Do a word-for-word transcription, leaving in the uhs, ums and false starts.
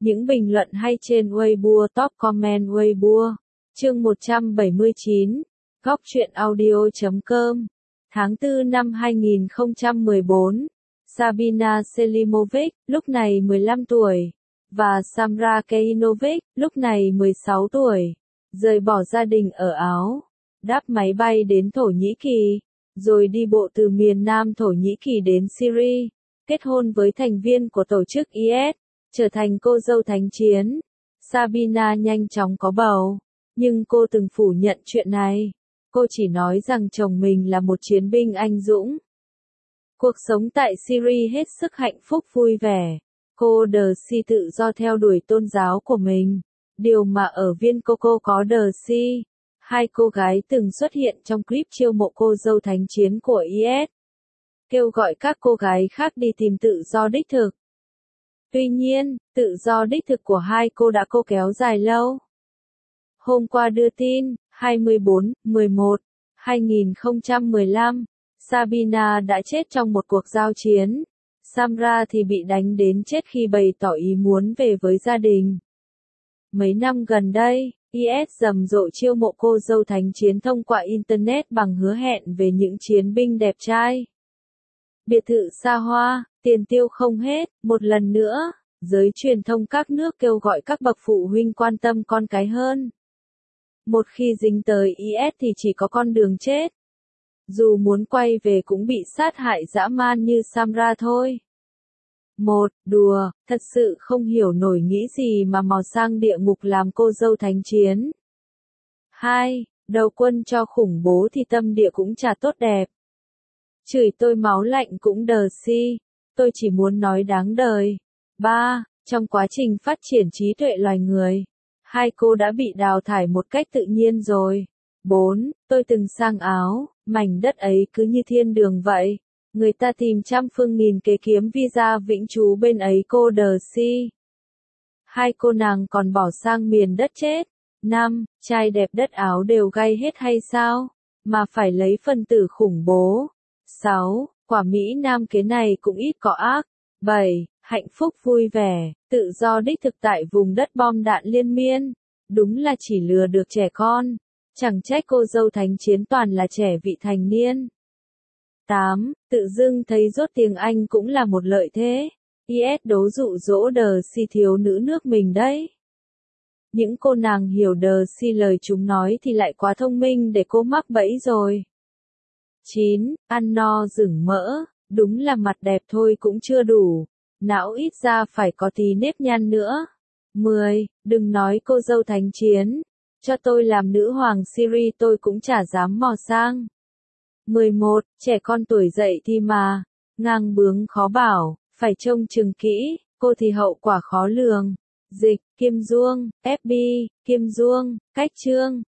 Những bình luận hay trên Weibo, top comment Weibo. Chương một trăm bảy mươi chín. Góc truyện audio chấm com. Tháng tư năm hai nghìn không trăm mười bốn. Sabina Selimovic, lúc này mười lăm tuổi, và Samra Keinovic, lúc này mười sáu tuổi, rời bỏ gia đình ở Áo, đáp máy bay đến Thổ Nhĩ Kỳ, rồi đi bộ từ miền Nam Thổ Nhĩ Kỳ đến Syria, kết hôn với thành viên của tổ chức i ét, trở thành cô dâu thánh chiến. Sabina nhanh chóng có bầu, nhưng cô từng phủ nhận chuyện này. Cô chỉ nói rằng chồng mình là một chiến binh anh dũng. Cuộc sống tại Syria hết sức hạnh phúc vui vẻ. Cô Đờ-Si tự do theo đuổi tôn giáo của mình, điều mà ở Viên Coco có Đờ-Si. Hai cô gái từng xuất hiện trong clip chiêu mộ cô dâu thánh chiến của i ét, kêu gọi các cô gái khác đi tìm tự do đích thực. Tuy nhiên, tự do đích thực của hai cô đã cô kéo dài lâu. Hôm qua đưa tin, hai mươi bốn, mười một, hai nghìn không trăm mười lăm, Sabina đã chết trong một cuộc giao chiến. Samra thì bị đánh đến chết khi bày tỏ ý muốn về với gia đình. Mấy năm gần đây, i ét rầm rộ chiêu mộ cô dâu thánh chiến thông qua Internet bằng hứa hẹn về những chiến binh đẹp trai, biệt thự xa hoa, tiền tiêu không hết. Một lần nữa, giới truyền thông các nước kêu gọi các bậc phụ huynh quan tâm con cái hơn. Một khi dính tới i ét thì chỉ có con đường chết. Dù muốn quay về cũng bị sát hại dã man như Samra thôi. Một, đùa, thật sự không hiểu nổi nghĩ gì mà mò sang địa ngục làm cô dâu thánh chiến. Hai, đầu quân cho khủng bố thì tâm địa cũng chả tốt đẹp. Chửi tôi máu lạnh cũng Đờ-Si, tôi chỉ muốn nói đáng đời. Ba, trong quá trình phát triển trí tuệ loài người, hai cô đã bị đào thải một cách tự nhiên rồi. Bốn, tôi từng sang Áo, mảnh đất ấy cứ như thiên đường vậy. Người ta tìm trăm phương nghìn kế kiếm visa vĩnh trú bên ấy cô Đờ-Si. Hai cô nàng còn bỏ sang miền đất chết. Năm, trai đẹp đất Áo đều gay hết hay sao? Mà phải lấy phân tử khủng bố. Sáu, quả Mỹ Nam kế này cũng ít có ác. Bảy, hạnh phúc vui vẻ, tự do đích thực tại vùng đất bom đạn liên miên. Đúng là chỉ lừa được trẻ con. Chẳng trách cô dâu thánh chiến toàn là trẻ vị thành niên. Tám, tự dưng thấy dốt tiếng Anh cũng là một lợi thế. i ét đố dụ dỗ Đờ-Si thiếu nữ nước mình đấy. Những cô nàng hiểu Đờ-Si lời chúng nói thì lại quá thông minh để cô mắc bẫy rồi. Chín, ăn no rửng mỡ, đúng là mặt đẹp thôi cũng chưa đủ. Não ít ra phải có tí nếp nhăn nữa. Mười, đừng nói cô dâu thánh chiến. Cho tôi làm nữ hoàng Syria tôi cũng chả dám mò sang. Mười một, trẻ con tuổi dậy thì mà, ngang bướng khó bảo, phải trông chừng kỹ, cô thì hậu quả khó lường. Dịch, Kim Duông, ép bê, Kim Duông, cách chương.